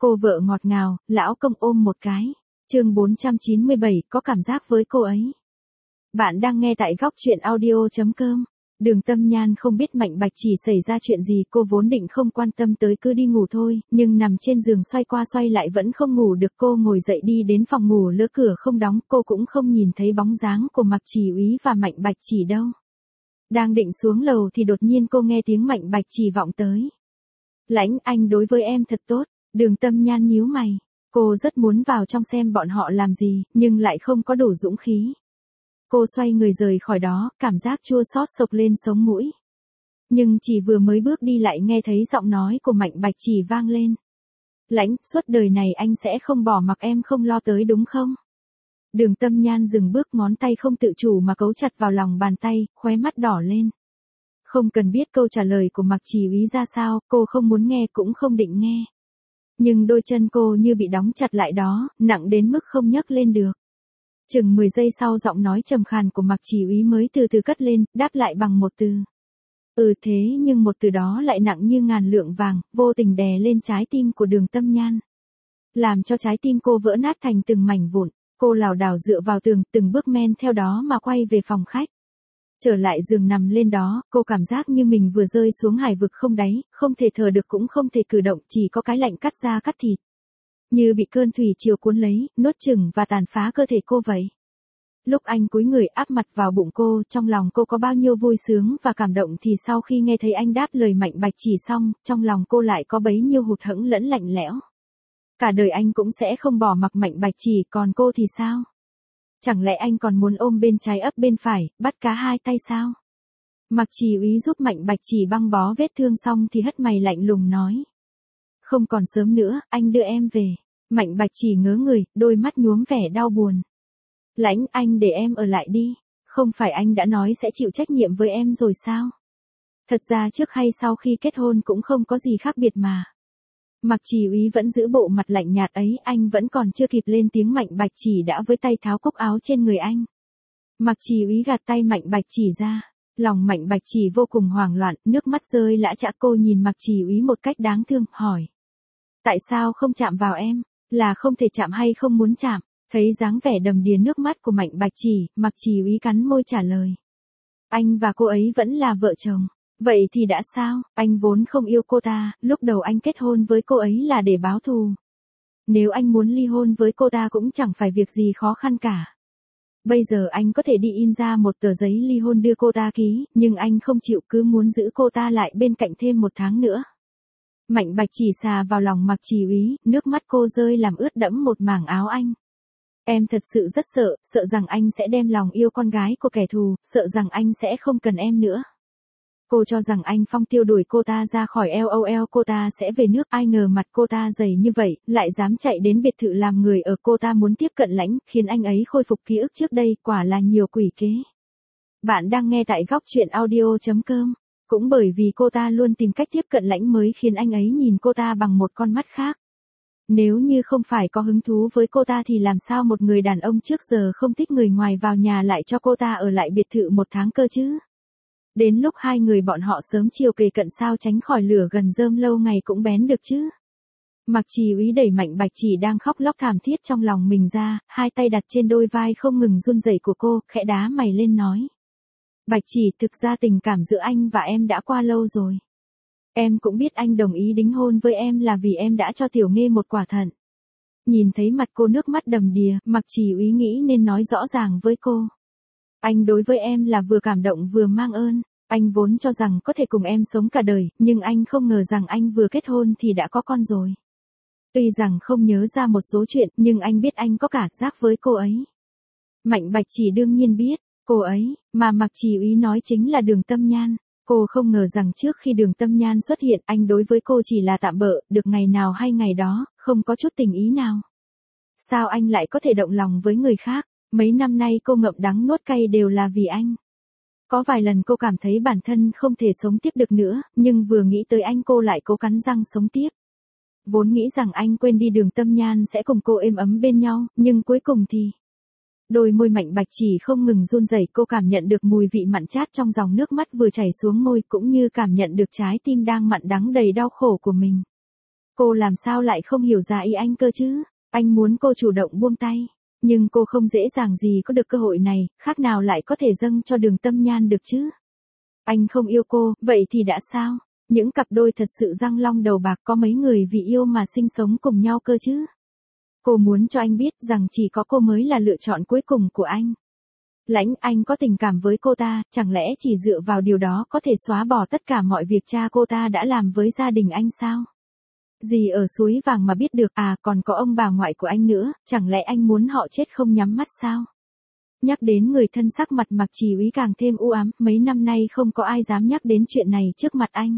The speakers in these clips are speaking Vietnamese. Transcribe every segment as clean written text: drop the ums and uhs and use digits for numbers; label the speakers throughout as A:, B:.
A: Cô vợ ngọt ngào, lão công ôm một cái. Chương 497, có cảm giác với cô ấy. Bạn đang nghe tại góc truyện audio.com. Đường Tâm Nhan không biết Mạnh Bạch Chỉ xảy ra chuyện gì, cô vốn định không quan tâm tới cứ đi ngủ thôi, nhưng nằm trên giường xoay qua xoay lại vẫn không ngủ được. Cô ngồi dậy đi đến phòng ngủ, lỡ cửa không đóng, cô cũng không nhìn thấy bóng dáng của Mạc Chỉ Úy và Mạnh Bạch Chỉ đâu. Đang định xuống lầu thì đột nhiên cô nghe tiếng Mạnh Bạch Chỉ vọng tới. Lãnh, anh đối với em thật tốt. Đường Tâm Nhan nhíu mày. Cô rất muốn vào trong xem bọn họ làm gì, nhưng lại không có đủ dũng khí. Cô xoay người rời khỏi đó, cảm giác chua xót xộc lên sống mũi. Nhưng chỉ vừa mới bước đi lại nghe thấy giọng nói của Mạnh Bạch Chỉ vang lên. Lãnh, suốt đời này anh sẽ không bỏ mặc em không lo tới đúng không? Đường Tâm Nhan dừng bước, ngón tay không tự chủ mà cấu chặt vào lòng bàn tay, khóe mắt đỏ lên. Không cần biết câu trả lời của Mạc Chỉ Úy ra sao, cô không muốn nghe cũng không định nghe. Nhưng đôi chân cô như bị đóng chặt lại đó, nặng đến mức không nhấc lên được. Chừng 10 giây sau giọng nói trầm khàn của Mạc Chỉ Úy mới từ từ cất lên, đáp lại bằng một từ. Thế nhưng một từ đó lại nặng như ngàn lượng vàng, vô tình đè lên trái tim của Đường Tâm Nhan. Làm cho trái tim cô vỡ nát thành từng mảnh vụn, cô lảo đảo dựa vào tường, từng bước men theo đó mà quay về phòng khách. Trở lại giường nằm lên đó, cô cảm giác như mình vừa rơi xuống hải vực không đáy, không thể thở được cũng không thể cử động, chỉ có cái lạnh cắt da cắt thịt. Như bị cơn thủy triều cuốn lấy, nuốt chửng và tàn phá cơ thể cô vậy. Lúc anh cúi người áp mặt vào bụng cô, trong lòng cô có bao nhiêu vui sướng và cảm động thì sau khi nghe thấy anh đáp lời Mạnh Bạch Chỉ xong, trong lòng cô lại có bấy nhiêu hụt hẫng lẫn lạnh lẽo. Cả đời anh cũng sẽ không bỏ mặc Mạnh Bạch Chỉ, còn cô thì sao? Chẳng lẽ anh còn muốn ôm bên trái ấp bên phải, bắt cá hai tay sao? Mạc Chỉ Úy giúp Mạnh Bạch Chỉ băng bó vết thương xong thì hất mày lạnh lùng nói. Không còn sớm nữa, anh đưa em về. Mạnh Bạch Chỉ ngớ người, đôi mắt nhuốm vẻ đau buồn. Lãnh, anh để em ở lại đi. Không phải anh đã nói sẽ chịu trách nhiệm với em rồi sao? Thật ra trước hay sau khi kết hôn cũng không có gì khác biệt mà. Mạc Chỉ Úy vẫn giữ bộ mặt lạnh nhạt ấy, anh vẫn còn chưa kịp lên tiếng Mạnh Bạch Chỉ đã với tay tháo cúc áo trên người anh. Mạc Chỉ Úy gạt tay Mạnh Bạch Chỉ ra. Lòng Mạnh Bạch Chỉ vô cùng hoảng loạn, nước mắt rơi lã chã. Cô nhìn Mạc Chỉ Úy một cách đáng thương, hỏi. Tại sao không chạm vào em? Là không thể chạm hay không muốn chạm? Thấy dáng vẻ đầm đìa nước mắt của Mạnh Bạch Chỉ, Mạc Chỉ Úy cắn môi trả lời. Anh và cô ấy vẫn là vợ chồng. Vậy thì đã sao? Anh vốn không yêu cô ta, lúc đầu anh kết hôn với cô ấy là để báo thù. Nếu anh muốn ly hôn với cô ta cũng chẳng phải việc gì khó khăn cả. Bây giờ anh có thể đi in ra một tờ giấy ly hôn đưa cô ta ký, nhưng anh không chịu, cứ muốn giữ cô ta lại bên cạnh thêm 1 tháng nữa. Mạnh Bạch Chỉ xà vào lòng Mạc Chỉ Úy, nước mắt cô rơi làm ướt đẫm một mảng áo anh. Em thật sự rất sợ, sợ rằng anh sẽ đem lòng yêu con gái của kẻ thù, sợ rằng anh sẽ không cần em nữa. Cô cho rằng anh Phong Tiêu đuổi cô ta ra khỏi LOL cô ta sẽ về nước, ai ngờ mặt cô ta dày như vậy, lại dám chạy đến biệt thự làm người ở. Cô ta muốn tiếp cận Lãnh, khiến anh ấy khôi phục ký ức trước đây, quả là nhiều quỷ kế. Bạn đang nghe tại góc truyện audio.com. Cũng bởi vì cô ta luôn tìm cách tiếp cận Lãnh mới khiến anh ấy nhìn cô ta bằng một con mắt khác. Nếu như không phải có hứng thú với cô ta thì làm sao một người đàn ông trước giờ không thích người ngoài vào nhà lại cho cô ta ở lại biệt thự 1 tháng cơ chứ? Đến lúc hai người bọn họ sớm chiều kề cận sao tránh khỏi lửa gần rơm lâu ngày cũng bén được chứ? Mạc Chỉ Úy đẩy Mạnh Bạch Chỉ đang khóc lóc thảm thiết trong lòng mình ra, hai tay đặt trên đôi vai không ngừng run rẩy của cô, khẽ đá mày lên nói. Bạch Chỉ, thực ra tình cảm giữa anh và em đã qua lâu rồi. Em cũng biết anh đồng ý đính hôn với em là vì em đã cho Tiểu Nghê một quả thận. Nhìn thấy mặt cô nước mắt đầm đìa, Mạc Chỉ Úy nghĩ nên nói rõ ràng với cô. Anh đối với em là vừa cảm động vừa mang ơn. Anh vốn cho rằng có thể cùng em sống cả đời, nhưng anh không ngờ rằng anh vừa kết hôn thì đã có con rồi. Tuy rằng không nhớ ra một số chuyện, nhưng anh biết anh có cảm giác với cô ấy. Mạnh Bạch Chỉ đương nhiên biết, cô ấy, mà Mạc Chỉ Úy nói chính là Đường Tâm Nhan. Cô không ngờ rằng trước khi Đường Tâm Nhan xuất hiện, anh đối với cô chỉ là tạm bợ, được ngày nào hay ngày đó, không có chút tình ý nào. Sao anh lại có thể động lòng với người khác? Mấy năm nay cô ngậm đắng nuốt cay đều là vì anh. Có vài lần cô cảm thấy bản thân không thể sống tiếp được nữa, nhưng vừa nghĩ tới anh cô lại cố cắn răng sống tiếp. Vốn nghĩ rằng anh quên đi Đường Tâm Nhan sẽ cùng cô êm ấm bên nhau, nhưng cuối cùng thì... Đôi môi Mạnh Bạch Chỉ không ngừng run rẩy, cô cảm nhận được mùi vị mặn chát trong dòng nước mắt vừa chảy xuống môi, cũng như cảm nhận được trái tim đang mặn đắng đầy đau khổ của mình. Cô làm sao lại không hiểu ra ý anh cơ chứ? Anh muốn cô chủ động buông tay. Nhưng cô không dễ dàng gì có được cơ hội này, khác nào lại có thể dâng cho Đường Tâm Nhan được chứ? Anh không yêu cô, vậy thì đã sao? Những cặp đôi thật sự răng long đầu bạc có mấy người vì yêu mà sinh sống cùng nhau cơ chứ? Cô muốn cho anh biết rằng chỉ có cô mới là lựa chọn cuối cùng của anh. Lãnh, anh có tình cảm với cô ta, chẳng lẽ chỉ dựa vào điều đó có thể xóa bỏ tất cả mọi việc cha cô ta đã làm với gia đình anh sao? Gì ở suối vàng mà biết được, à còn có ông bà ngoại của anh nữa, chẳng lẽ anh muốn họ chết không nhắm mắt sao? Nhắc đến người thân, sắc mặt Mạc Chỉ Úy càng thêm u ám, mấy năm nay không có ai dám nhắc đến chuyện này trước mặt anh.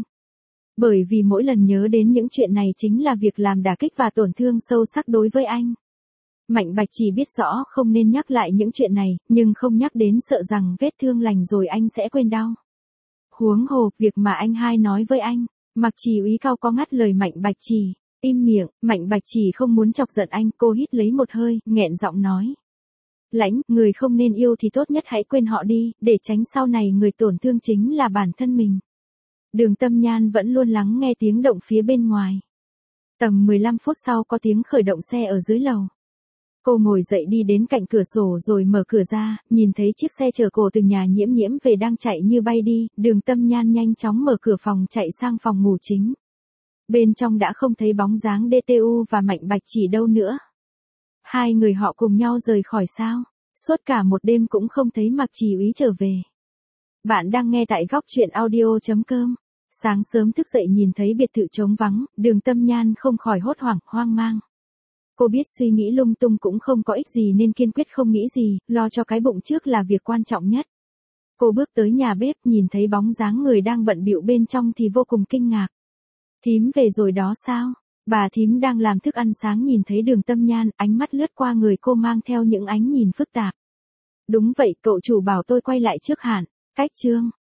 A: Bởi vì mỗi lần nhớ đến những chuyện này chính là việc làm đả kích và tổn thương sâu sắc đối với anh. Mạnh Bạch chỉ biết rõ không nên nhắc lại những chuyện này, nhưng không nhắc đến sợ rằng vết thương lành rồi anh sẽ quên đau. Huống hồ, việc mà anh hai nói với anh, Mạc Chỉ Úy cao có ngắt lời Mạnh Bạch Chỉ. Im miệng, Mạnh Bạch Chỉ không muốn chọc giận anh, cô hít lấy một hơi, nghẹn giọng nói. Lãnh, người không nên yêu thì tốt nhất hãy quên họ đi, để tránh sau này người tổn thương chính là bản thân mình. Đường Tâm Nhan vẫn luôn lắng nghe tiếng động phía bên ngoài. Tầm 15 phút sau có tiếng khởi động xe ở dưới lầu. Cô ngồi dậy đi đến cạnh cửa sổ rồi mở cửa ra, nhìn thấy chiếc xe chở cô từ nhà Nhiễm Nhiễm về đang chạy như bay đi, Đường Tâm Nhan nhanh chóng mở cửa phòng chạy sang phòng ngủ chính. Bên trong đã không thấy bóng dáng DTU và Mạnh Bạch Chỉ đâu nữa. Hai người họ cùng nhau rời khỏi sao? Suốt cả một đêm cũng không thấy Mạc Chỉ Úy trở về. Bạn đang nghe tại góc truyện audio.com. Sáng sớm thức dậy nhìn thấy biệt thự trống vắng, Đường Tâm Nhan không khỏi hốt hoảng, hoang mang. Cô biết suy nghĩ lung tung cũng không có ích gì nên kiên quyết không nghĩ gì, lo cho cái bụng trước là việc quan trọng nhất. Cô bước tới nhà bếp nhìn thấy bóng dáng người đang bận bịu bên trong thì vô cùng kinh ngạc. Thím về rồi đó sao? Bà thím đang làm thức ăn sáng nhìn thấy Đường Tâm Nhan, ánh mắt lướt qua người cô mang theo những ánh nhìn phức tạp. Đúng vậy, cậu chủ bảo tôi quay lại trước hạn. Cách chương.